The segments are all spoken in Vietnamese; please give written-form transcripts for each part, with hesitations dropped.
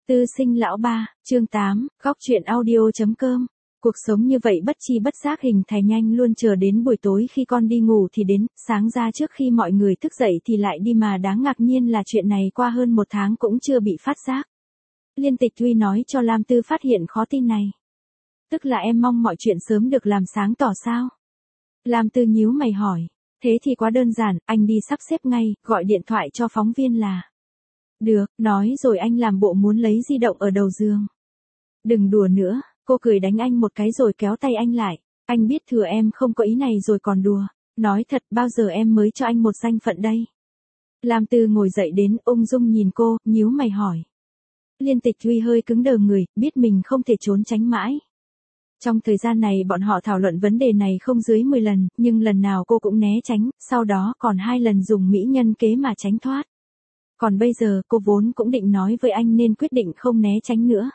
Tư sinh lão ba, chương 8, góc truyện audio.com. Cuộc sống như vậy bất chi bất giác hình thành nhanh luôn, chờ đến buổi tối khi con đi ngủ thì đến, sáng ra trước khi mọi người thức dậy thì lại đi, mà đáng ngạc nhiên là chuyện này qua hơn 1 tháng cũng chưa bị phát giác. Liên Tịch Uy nói cho Lam Tư phát hiện khó tin này. Tức là em mong mọi chuyện sớm được làm sáng tỏ sao? Lam Tư nhíu mày hỏi. Thế thì quá đơn giản, anh đi sắp xếp ngay, gọi điện thoại cho phóng viên là. Được, nói rồi anh làm bộ muốn lấy di động ở đầu giường. Đừng đùa nữa, cô cười đánh anh một cái rồi kéo tay anh lại. Anh biết thừa em không có ý này rồi còn đùa. Nói thật, bao giờ em mới cho anh một danh phận đây? Lam Tư ngồi dậy đến, ung dung nhìn cô, nhíu mày hỏi. Liên Tịch Uy hơi cứng đờ người, biết mình không thể trốn tránh mãi. Trong thời gian này bọn họ thảo luận vấn đề này không dưới 10 lần, nhưng lần nào cô cũng né tránh, sau đó còn 2 lần dùng mỹ nhân kế mà tránh thoát. Còn bây giờ cô vốn cũng định nói với anh nên quyết định không né tránh nữa.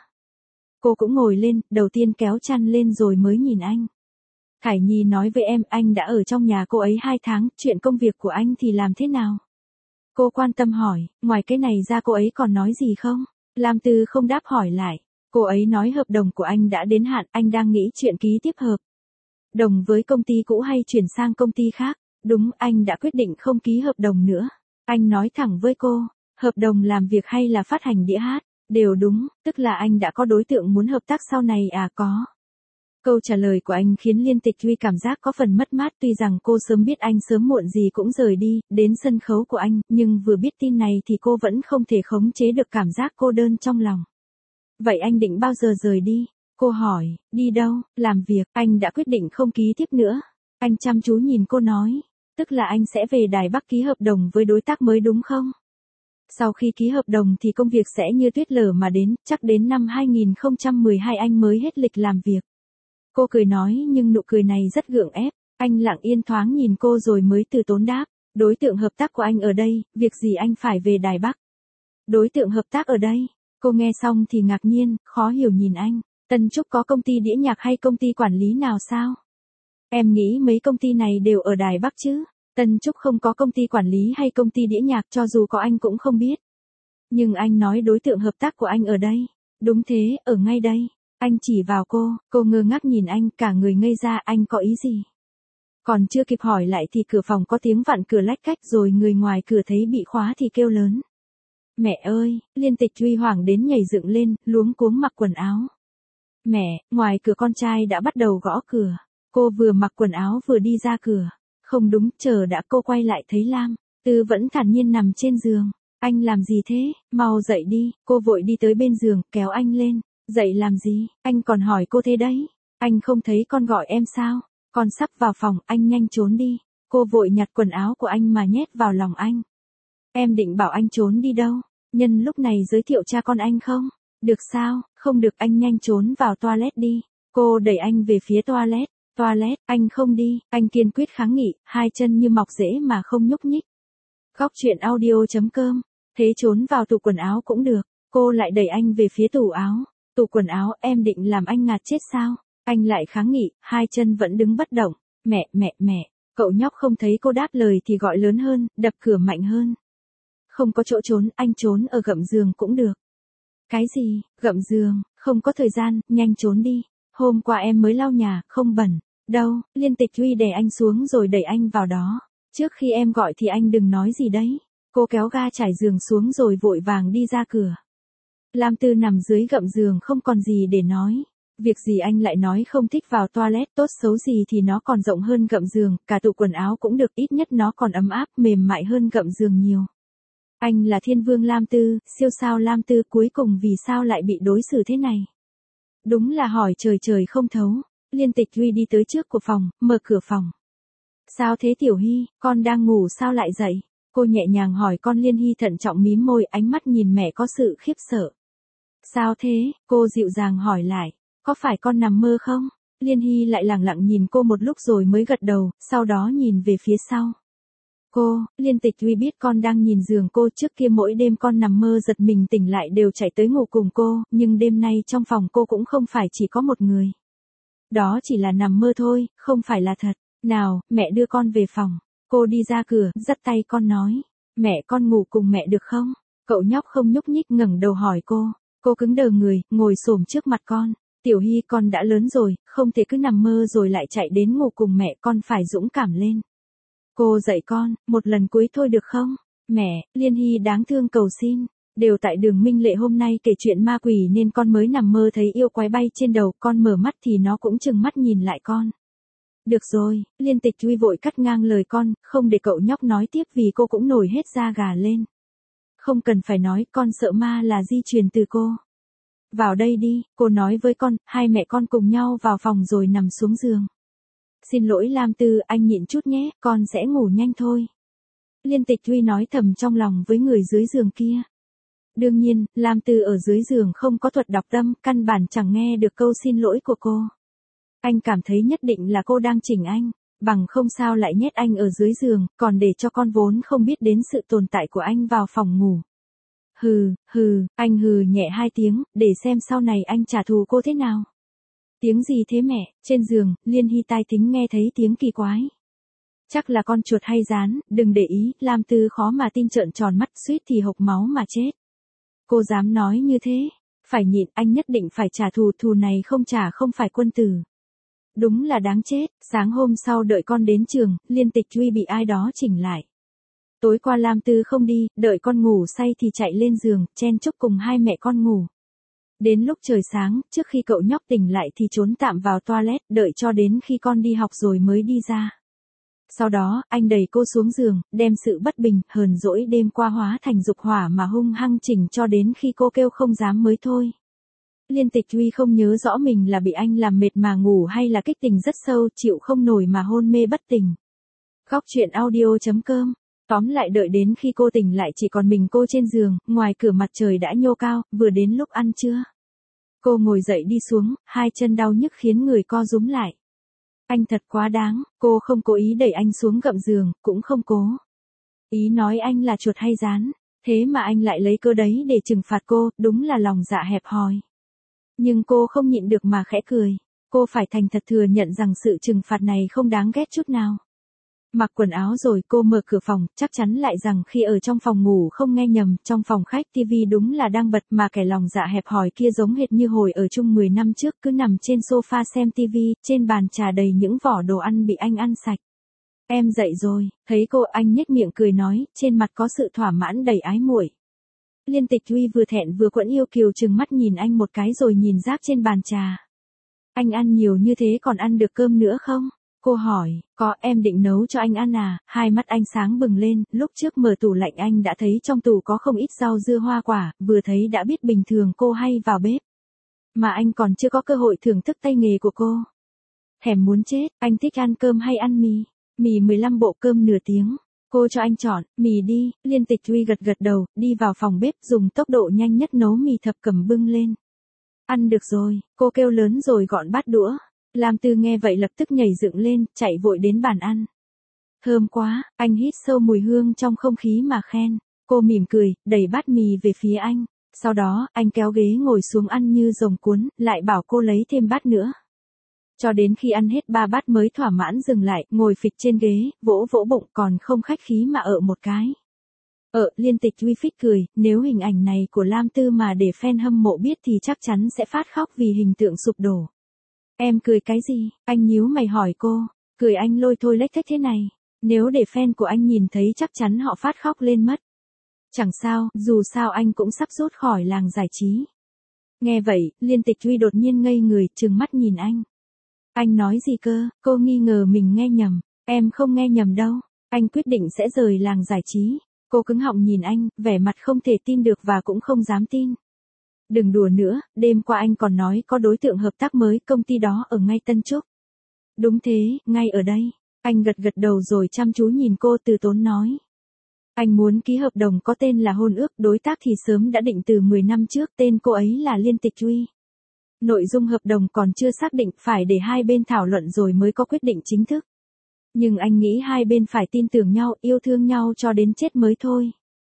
Cô cũng ngồi lên, đầu tiên kéo chăn lên rồi mới nhìn anh. Khải Nhi nói với em, anh đã ở trong nhà cô ấy 2 tháng, chuyện công việc của anh thì làm thế nào? Cô quan tâm hỏi, ngoài cái này ra cô ấy còn nói gì không? Lam Tư không đáp hỏi lại. Cô ấy nói hợp đồng của anh đã đến hạn, anh đang nghĩ chuyện ký tiếp hợp đồng với công ty cũ hay chuyển sang công ty khác. Đúng, anh đã quyết định không ký hợp đồng nữa. Anh nói thẳng với cô, hợp đồng làm việc hay là phát hành đĩa hát, đều đúng, tức là anh đã có đối tượng muốn hợp tác sau này à? Có. Câu trả lời của anh khiến Liên Tịch Uy cảm giác có phần mất mát, tuy rằng cô sớm biết anh sớm muộn gì cũng rời đi, đến sân khấu của anh, nhưng vừa biết tin này thì cô vẫn không thể khống chế được cảm giác cô đơn trong lòng. Vậy anh định bao giờ rời đi? Cô hỏi, đi đâu? Làm việc, anh đã quyết định không ký tiếp nữa. Anh chăm chú nhìn cô nói, tức là anh sẽ về Đài Bắc ký hợp đồng với đối tác mới đúng không? Sau khi ký hợp đồng thì công việc sẽ như tuyết lở mà đến, chắc đến năm 2012 anh mới hết lịch làm việc. Cô cười nói nhưng nụ cười này rất gượng ép. Anh lặng yên thoáng nhìn cô rồi mới từ tốn đáp, đối tượng hợp tác của anh ở đây, việc gì anh phải về Đài Bắc? Đối tượng hợp tác ở đây? Cô nghe xong thì ngạc nhiên, khó hiểu nhìn anh. Tân Trúc có công ty đĩa nhạc hay công ty quản lý nào sao? Em nghĩ mấy công ty này đều ở Đài Bắc chứ. Tân Trúc không có công ty quản lý hay công ty đĩa nhạc, cho dù có anh cũng không biết. Nhưng anh nói đối tượng hợp tác của anh ở đây. Đúng thế, ở ngay đây. Anh chỉ vào cô ngơ ngác nhìn anh, cả người ngây ra. Anh có ý gì? Còn chưa kịp hỏi lại thì cửa phòng có tiếng vặn cửa lách cách, rồi người ngoài cửa thấy bị khóa thì kêu lớn. Mẹ ơi! Liên Tịch Uy hoảng đến nhảy dựng lên, luống cuống mặc quần áo. Mẹ! Ngoài cửa con trai đã bắt đầu gõ cửa. Cô vừa mặc quần áo vừa đi ra cửa. Không đúng, chờ đã, cô quay lại thấy Lam Tư vẫn thản nhiên nằm trên giường. Anh làm gì thế? Mau dậy đi. Cô vội đi tới bên giường, kéo anh lên. Dậy làm gì? Anh còn hỏi cô thế đấy. Anh không thấy con gọi em sao? Con sắp vào phòng, anh nhanh trốn đi. Cô vội nhặt quần áo của anh mà nhét vào lòng anh. Em định bảo anh trốn đi đâu? Nhân lúc này giới thiệu cha con anh không? Được sao? Không được, anh nhanh trốn vào toilet đi. Cô đẩy anh về phía toilet. Toilet, anh không đi. Anh kiên quyết kháng nghị, 2 chân như mọc rễ mà không nhúc nhích. Góc truyện audio.com. Thế trốn vào tủ quần áo cũng được. Cô lại đẩy anh về phía tủ áo. Tủ quần áo, em định làm anh ngạt chết sao? Anh lại kháng nghị, 2 chân vẫn đứng bất động. Mẹ. Cậu nhóc không thấy cô đáp lời thì gọi lớn hơn, đập cửa mạnh hơn. Không có chỗ trốn, anh trốn ở gầm giường cũng được. Cái gì? Gầm giường? Không có thời gian, nhanh trốn đi. Hôm qua em mới lau nhà, không bẩn. Đâu? Liên Tịch Uy đè anh xuống rồi đẩy anh vào đó. Trước khi em gọi thì anh đừng nói gì đấy. Cô kéo ga trải giường xuống rồi vội vàng đi ra cửa. Lam Tư nằm dưới gầm giường không còn gì để nói. Việc gì anh lại nói không thích vào toilet, tốt xấu gì thì nó còn rộng hơn gầm giường, cả tủ quần áo cũng được, ít nhất nó còn ấm áp, mềm mại hơn gầm giường nhiều. Anh là thiên vương Lam Tư, siêu sao Lam Tư, cuối cùng vì sao lại bị đối xử thế này? Đúng là hỏi trời không thấu. Liên Tịch Uy đi tới trước của phòng, mở cửa phòng. Sao thế Tiểu Hy, con đang ngủ sao lại dậy? Cô nhẹ nhàng hỏi con. Liên Hy thận trọng mím môi, ánh mắt nhìn mẹ có sự khiếp sợ. Sao thế? Cô dịu dàng hỏi lại. Có phải con nằm mơ không? Liên Hy lại lẳng lặng nhìn cô một lúc rồi mới gật đầu, sau đó nhìn về phía sau. Liên Tịch Uy biết con đang nhìn giường cô, trước kia mỗi đêm con nằm mơ giật mình tỉnh lại đều chạy tới ngủ cùng cô, nhưng đêm nay trong phòng cô cũng không phải chỉ có một người. Đó chỉ là nằm mơ thôi, không phải là thật. Nào, mẹ đưa con về phòng. Cô đi ra cửa, dắt tay con nói. Mẹ, con ngủ cùng mẹ được không? Cậu nhóc không nhúc nhích ngẩng đầu hỏi cô. Cô cứng đờ người, ngồi xổm trước mặt con. Tiểu Hy, con đã lớn rồi, không thể cứ nằm mơ rồi lại chạy đến ngủ cùng mẹ, con phải dũng cảm lên. Cô dạy con, một lần cuối thôi được không? Mẹ, Liên Hy đáng thương cầu xin. Đều tại Đường Minh Lệ hôm nay kể chuyện ma quỷ nên con mới nằm mơ thấy yêu quái bay trên đầu, con mở mắt thì nó cũng trừng mắt nhìn lại con. Được rồi, Liên Tịch Uy vội cắt ngang lời con, không để cậu nhóc nói tiếp vì cô cũng nổi hết da gà lên. Không cần phải nói, con sợ ma là di truyền từ cô. Vào đây đi, cô nói với con, hai mẹ con cùng nhau vào phòng rồi nằm xuống giường. Xin lỗi Lam Tư, anh nhịn chút nhé, con sẽ ngủ nhanh thôi. Liên Tịch Uy nói thầm trong lòng với người dưới giường kia. Đương nhiên, Lam Tư ở dưới giường không có thuật đọc tâm, căn bản chẳng nghe được câu xin lỗi của cô. Anh cảm thấy nhất định là cô đang chỉnh anh, bằng không sao lại nhét anh ở dưới giường, còn để cho con vốn không biết đến sự tồn tại của anh vào phòng ngủ. Anh hừ nhẹ 2 tiếng, để xem sau này anh trả thù cô thế nào. Tiếng gì thế mẹ? Trên giường, Liên Hy tai thính nghe thấy tiếng kỳ quái. Chắc là con chuột hay rán, đừng để ý, Lam Tư khó mà tin trợn tròn mắt, suýt thì hộc máu mà chết. Cô dám nói như thế? Phải nhịn, anh nhất định phải trả thù, thù này không trả không phải quân tử. Đúng là đáng chết. Sáng hôm sau đợi con đến trường, Liên Tịch Uy bị ai đó chỉnh lại. Tối qua Lam Tư không đi, đợi con ngủ say thì chạy lên giường, chen chúc cùng hai mẹ con ngủ. Đến lúc trời sáng, trước khi cậu nhóc tỉnh lại thì trốn tạm vào toilet, đợi cho đến khi con đi học rồi mới đi ra. Sau đó, anh đẩy cô xuống giường, đem sự bất bình, hờn dỗi đêm qua hóa thành dục hỏa mà hung hăng chỉnh cho đến khi cô kêu không dám mới thôi. Liên Tịch Uy không nhớ rõ mình là bị anh làm mệt mà ngủ hay là kích tình rất sâu, chịu không nổi mà hôn mê bất tỉnh. Góc truyện audio.com. Tóm lại đợi đến khi cô tỉnh lại chỉ còn mình cô trên giường, ngoài cửa mặt trời đã nhô cao, vừa đến lúc ăn trưa. Cô ngồi dậy đi xuống, hai chân đau nhức khiến người co rúm lại. Anh thật quá đáng, cô không cố ý đẩy anh xuống gầm giường, cũng không cố ý nói anh là chuột hay rán, thế mà anh lại lấy cơ đấy để trừng phạt cô, đúng là lòng dạ hẹp hòi. Nhưng cô không nhịn được mà khẽ cười, cô phải thành thật thừa nhận rằng sự trừng phạt này không đáng ghét chút nào. Mặc quần áo rồi cô mở cửa phòng, chắc chắn lại rằng khi ở trong phòng ngủ không nghe nhầm, trong phòng khách tivi đúng là đang bật mà kẻ lòng dạ hẹp hòi kia giống hệt như hồi ở chung 10 năm trước cứ nằm trên sofa xem tivi, trên bàn trà đầy những vỏ đồ ăn bị anh ăn sạch. Em dậy rồi, thấy cô anh nhếch miệng cười nói, trên mặt có sự thỏa mãn đầy ái muội. Liên Tịch Uy vừa thẹn vừa quẫn yêu kiều trừng mắt nhìn anh một cái rồi nhìn rác trên bàn trà. Anh ăn nhiều như thế còn ăn được cơm nữa không? Cô hỏi, có, em định nấu cho anh ăn à? Hai mắt anh sáng bừng lên, lúc trước mở tủ lạnh anh đã thấy trong tủ có không ít rau dưa hoa quả, vừa thấy đã biết bình thường cô hay vào bếp. Mà anh còn chưa có cơ hội thưởng thức tay nghề của cô. Thèm muốn chết, anh thích ăn cơm hay ăn mì? Mì 15 bộ cơm nửa tiếng. Cô cho anh chọn, mì đi. Liên Tịch Uy gật gật đầu, đi vào phòng bếp dùng tốc độ nhanh nhất nấu mì thập cẩm bưng lên. Ăn được rồi, cô kêu lớn rồi gọn bát đũa. Lam Tư nghe vậy lập tức nhảy dựng lên, chạy vội đến bàn ăn. Thơm quá, anh hít sâu mùi hương trong không khí mà khen. Cô mỉm cười, đẩy bát mì về phía anh. Sau đó, anh kéo ghế ngồi xuống ăn như rồng cuốn, lại bảo cô lấy thêm bát nữa. Cho đến khi ăn hết 3 bát mới thỏa mãn dừng lại, ngồi phịch trên ghế, vỗ vỗ bụng còn không khách khí mà một cái. Liên Tịch Uy phích cười, nếu hình ảnh này của Lam Tư mà để fan hâm mộ biết thì chắc chắn sẽ phát khóc vì hình tượng sụp đổ. Em cười cái gì? Anh nhíu mày hỏi cô. Cười anh lôi thôi lếch thếch thế này. Nếu để fan của anh nhìn thấy chắc chắn họ phát khóc lên mất. Chẳng sao, dù sao anh cũng sắp rút khỏi làng giải trí. Nghe vậy, Liên Tịch Uy đột nhiên ngây người, trừng mắt nhìn anh. Anh nói gì cơ? Cô nghi ngờ mình nghe nhầm. Em không nghe nhầm đâu. Anh quyết định sẽ rời làng giải trí. Cô cứng họng nhìn anh, vẻ mặt không thể tin được và cũng không dám tin. Đừng đùa nữa, đêm qua anh còn nói có đối tượng hợp tác mới, công ty đó ở ngay Tân Trúc. Đúng thế, ngay ở đây. Anh gật gật đầu rồi chăm chú nhìn cô từ tốn nói. Anh muốn ký hợp đồng có tên là hôn ước, đối tác thì sớm đã định từ 10 năm trước, tên cô ấy là Liên Tịch Uy. Nội dung hợp đồng còn chưa xác định, phải để hai bên thảo luận rồi mới có quyết định chính thức. Nhưng anh nghĩ hai bên phải tin tưởng nhau, yêu thương nhau cho đến chết mới thôi.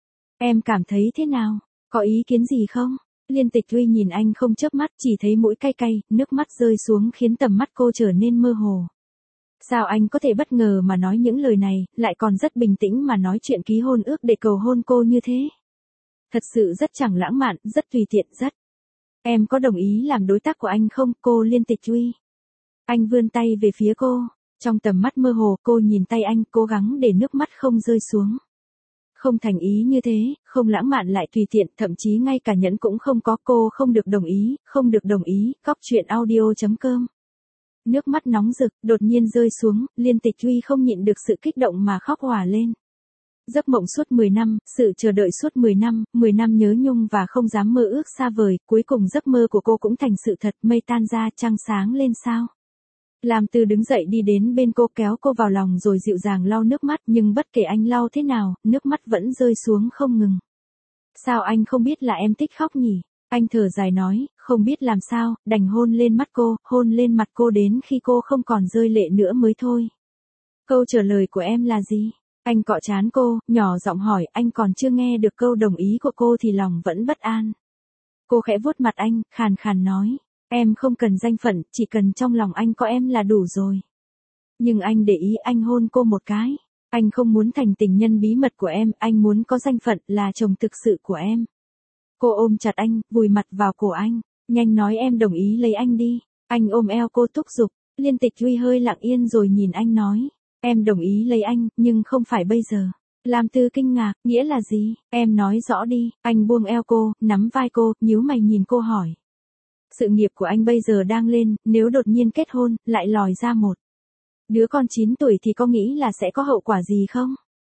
Em cảm thấy thế nào? Có ý kiến gì không? Liên Tịch Uy nhìn anh không chớp mắt, chỉ thấy mũi cay cay, nước mắt rơi xuống khiến tầm mắt cô trở nên mơ hồ. Sao anh có thể bất ngờ mà nói những lời này, lại còn rất bình tĩnh mà nói chuyện ký hôn ước để cầu hôn cô như thế? Thật sự rất chẳng lãng mạn, rất tùy tiện, rất Em có đồng ý làm đối tác của anh không, cô Liên Tịch Uy? Anh vươn tay về phía cô. Trong tầm mắt mơ hồ, cô nhìn tay anh, cố gắng để nước mắt không rơi xuống. Không thành ý như thế, không lãng mạn lại tùy tiện, thậm chí ngay cả nhẫn cũng không có, cô không được đồng ý, không được đồng ý. Cóc truyện audio.com. Nước mắt nóng rực, đột nhiên rơi xuống, Liên Tịch Uy không nhịn được sự kích động mà khóc òa lên. Giấc mộng suốt 10 năm, sự chờ đợi suốt 10 năm nhớ nhung và không dám mơ ước xa vời, cuối cùng giấc mơ của cô cũng thành sự thật, mây tan ra, trăng sáng lên sao. Lam Tư đứng dậy đi đến bên cô, kéo cô vào lòng rồi dịu dàng lau nước mắt, nhưng bất kể anh lau thế nào, nước mắt vẫn rơi xuống không ngừng. Sao anh không biết là em thích khóc nhỉ? Anh thở dài nói, không biết làm sao, đành hôn lên mắt cô, hôn lên mặt cô đến khi cô không còn rơi lệ nữa mới thôi. Câu trả lời của em là gì? Anh cọ trán cô, nhỏ giọng hỏi, anh còn chưa nghe được câu đồng ý của cô thì lòng vẫn bất an. Cô khẽ vuốt mặt anh, khàn khàn nói, em không cần danh phận, chỉ cần trong lòng anh có em là đủ rồi. Nhưng anh để ý, anh hôn cô một cái. Anh không muốn thành tình nhân bí mật của em, anh muốn có danh phận, là chồng thực sự của em. Cô ôm chặt anh, vùi mặt vào cổ anh, nhanh nói em đồng ý lấy anh đi. Anh ôm eo cô thúc giục. Liên Tịch Uy hơi lặng yên rồi nhìn anh nói, em đồng ý lấy anh, nhưng không phải bây giờ. Lam Tư kinh ngạc, nghĩa là gì? Em nói rõ đi. Anh buông eo cô, nắm vai cô, nhíu mày nhìn cô hỏi. Sự nghiệp của anh bây giờ đang lên, nếu đột nhiên kết hôn, lại lòi ra một đứa con 9 tuổi thì có nghĩ là sẽ có hậu quả gì không?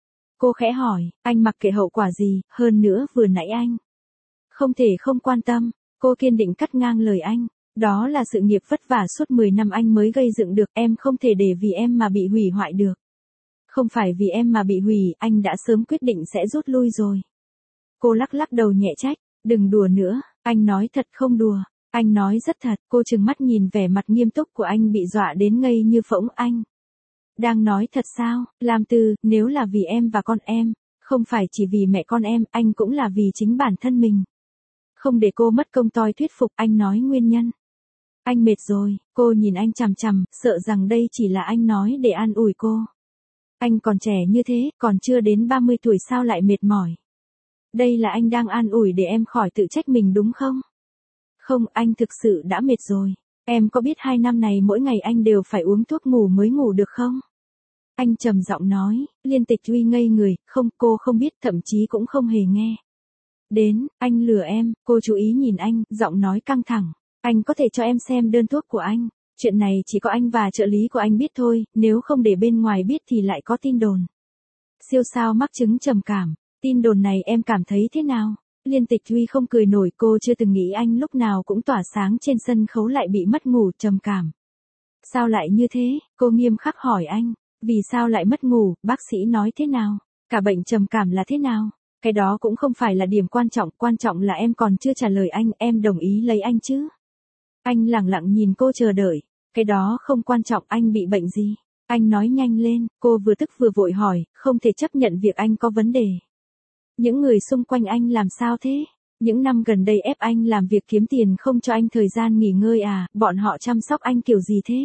Cô khẽ hỏi, anh mặc kệ hậu quả gì, hơn nữa vừa nãy anh không thể không quan tâm. Cô kiên định cắt ngang lời anh. Đó là sự nghiệp vất vả suốt 10 năm anh mới gây dựng được, em không thể để vì em mà bị hủy hoại được. Không phải vì em mà bị hủy, anh đã sớm quyết định sẽ rút lui rồi. Cô lắc lắc đầu nhẹ trách, đừng đùa nữa, anh nói thật không đùa. Anh nói rất thật, cô trừng mắt nhìn vẻ mặt nghiêm túc của anh bị dọa đến ngây như phỗng. Anh đang nói thật sao? Lam Tư, nếu là vì em và con em, không phải chỉ vì mẹ con em, anh cũng là vì chính bản thân mình. Không để cô mất công toi thuyết phục, anh nói nguyên nhân. Anh mệt rồi, cô nhìn anh chằm chằm, sợ rằng đây chỉ là anh nói để an ủi cô. Anh còn trẻ như thế, còn chưa đến 30 tuổi sao lại mệt mỏi? Đây là anh đang an ủi để em khỏi tự trách mình đúng không? Không, anh thực sự đã mệt rồi. Em có biết 2 năm này mỗi ngày anh đều phải uống thuốc ngủ mới ngủ được không? Anh trầm giọng nói. Liên Tịch Uy ngây người, không, cô không biết, thậm chí cũng không hề nghe đến. Anh lừa em. Cô chú ý nhìn anh, giọng nói căng thẳng. Anh có thể cho em xem đơn thuốc của anh. Chuyện này chỉ có anh và trợ lý của anh biết thôi, nếu không để bên ngoài biết thì lại có tin đồn. Siêu sao mắc chứng trầm cảm. Tin đồn này em cảm thấy thế nào? Liên Tịch Uy không cười nổi, cô chưa từng nghĩ anh lúc nào cũng tỏa sáng trên sân khấu lại bị mất ngủ trầm cảm. Sao lại như thế? Cô nghiêm khắc hỏi anh. Vì sao lại mất ngủ, bác sĩ nói thế nào? Cả bệnh trầm cảm là thế nào? Cái đó cũng không phải là điểm quan trọng là em còn chưa trả lời anh, em đồng ý lấy anh chứ? Anh lẳng lặng nhìn cô chờ đợi. Cái đó không quan trọng, anh bị bệnh gì? Anh nói nhanh lên, cô vừa tức vừa vội hỏi, không thể chấp nhận việc anh có vấn đề. Những người xung quanh anh làm sao thế? Những năm gần đây ép anh làm việc kiếm tiền không cho anh thời gian nghỉ ngơi à, bọn họ chăm sóc anh kiểu gì thế?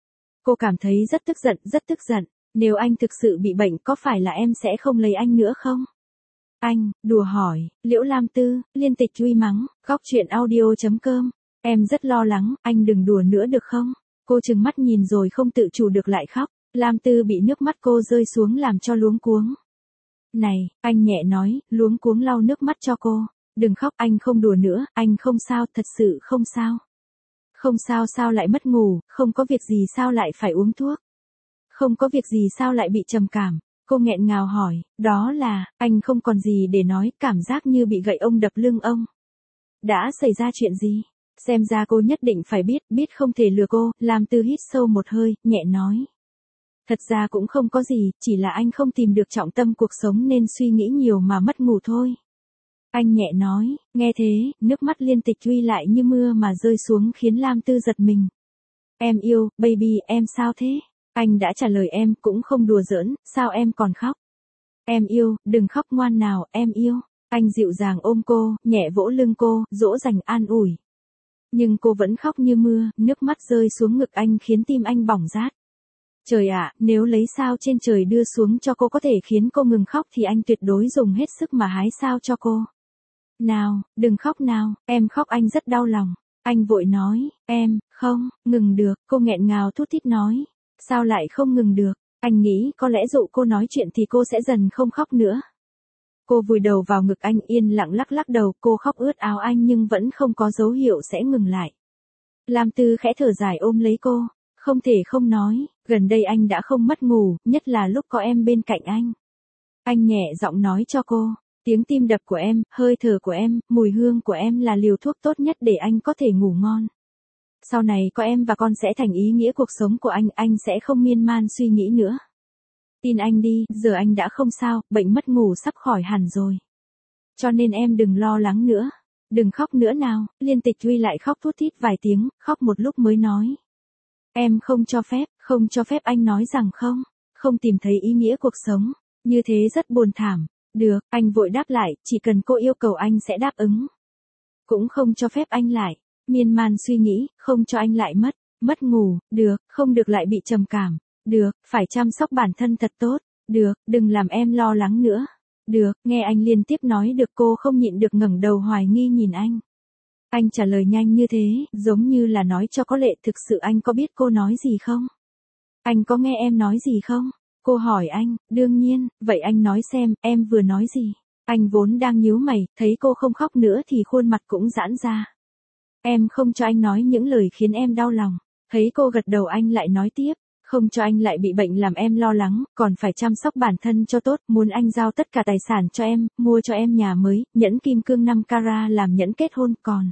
Cô cảm thấy rất tức giận. Nếu anh thực sự bị bệnh có phải là em sẽ không lấy anh nữa không? Anh, đùa hỏi, Liễu Lam Tư, Liên Tịch Uy mắng, Cóc truyện audio.com. Em rất lo lắng, anh đừng đùa nữa được không? Cô trừng mắt nhìn rồi không tự chủ được lại khóc. Lam Tư bị nước mắt cô rơi xuống làm cho luống cuống. Này, anh nhẹ nói, luống cuống lau nước mắt cho cô. Đừng khóc, anh không đùa nữa, anh không sao, thật sự không sao. Không sao sao lại mất ngủ, không có việc gì sao lại phải uống thuốc. Không có việc gì sao lại bị trầm cảm. Cô nghẹn ngào hỏi, đó là, anh không còn gì để nói, cảm giác như bị gậy ông đập lưng ông. Đã xảy ra chuyện gì? Xem ra cô nhất định phải biết không thể lừa cô. Lam Tư hít sâu một hơi, nhẹ nói. Thật ra cũng không có gì, chỉ là anh không tìm được trọng tâm cuộc sống nên suy nghĩ nhiều mà mất ngủ thôi. Anh nhẹ nói, nghe thế, nước mắt Liên Tịch Uy lại như mưa mà rơi xuống khiến Lam Tư giật mình. Em yêu, baby, em sao thế? Anh đã trả lời em, cũng không đùa giỡn, sao em còn khóc? Em yêu, đừng khóc ngoan nào, em yêu. Anh dịu dàng ôm cô, nhẹ vỗ lưng cô, dỗ dành an ủi. Nhưng cô vẫn khóc như mưa, nước mắt rơi xuống ngực anh khiến tim anh bỏng rát. Trời ạ, nếu lấy sao trên trời đưa xuống cho cô có thể khiến cô ngừng khóc thì anh tuyệt đối dùng hết sức mà hái sao cho cô. Nào, đừng khóc nào, em khóc anh rất đau lòng. Anh vội nói, em, không, ngừng được, cô nghẹn ngào thút thít nói. Sao lại không ngừng được? Anh nghĩ có lẽ dụ cô nói chuyện thì cô sẽ dần không khóc nữa. Cô vùi đầu vào ngực anh yên lặng lắc lắc đầu, cô khóc ướt áo anh nhưng vẫn không có dấu hiệu sẽ ngừng lại. Lam Tư khẽ thở dài ôm lấy cô, không thể không nói, gần đây anh đã không mất ngủ, nhất là lúc có em bên cạnh anh. Anh nhẹ giọng nói cho cô, tiếng tim đập của em, hơi thở của em, mùi hương của em là liều thuốc tốt nhất để anh có thể ngủ ngon. Sau này có em và con sẽ thành ý nghĩa cuộc sống của anh sẽ không miên man suy nghĩ nữa. Tin anh đi, giờ anh đã không sao, bệnh mất ngủ sắp khỏi hẳn rồi. Cho nên em đừng lo lắng nữa. Đừng khóc nữa nào, Liên Tịch Duy lại khóc thút thít vài tiếng, khóc một lúc mới nói. Em không cho phép anh nói rằng không tìm thấy ý nghĩa cuộc sống, như thế rất buồn thảm. Được, anh vội đáp lại, chỉ cần cô yêu cầu anh sẽ đáp ứng. Cũng không cho phép anh lại miên man suy nghĩ, không cho anh lại mất ngủ, được, không được lại bị trầm cảm, được, phải chăm sóc bản thân thật tốt, được, đừng làm em lo lắng nữa. Được, nghe anh liên tiếp nói được cô không nhịn được ngẩng đầu hoài nghi nhìn anh. Anh trả lời nhanh như thế, giống như là nói cho có lệ thực sự anh có biết cô nói gì không? Anh có nghe em nói gì không? Cô hỏi anh, đương nhiên, vậy anh nói xem, em vừa nói gì? Anh vốn đang nhíu mày, thấy cô không khóc nữa thì khuôn mặt cũng giãn ra. Em không cho anh nói những lời khiến em đau lòng. Thấy cô gật đầu anh lại nói tiếp, không cho anh lại bị bệnh làm em lo lắng, còn phải chăm sóc bản thân cho tốt, muốn anh giao tất cả tài sản cho em, mua cho em nhà mới, nhẫn kim cương 5 carat làm nhẫn kết hôn còn.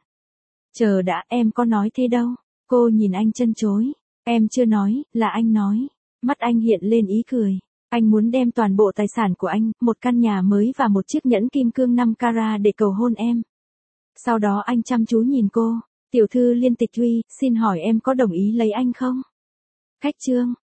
Chờ đã, em có nói thế đâu. Cô nhìn anh chân chối. Em chưa nói, là anh nói. Mắt anh hiện lên ý cười. Anh muốn đem toàn bộ tài sản của anh, một căn nhà mới và một chiếc nhẫn kim cương 5 carat để cầu hôn em. Sau đó anh chăm chú nhìn cô. Tiểu thư Liên Tịch Duy, xin hỏi em có đồng ý lấy anh không? Khách trương.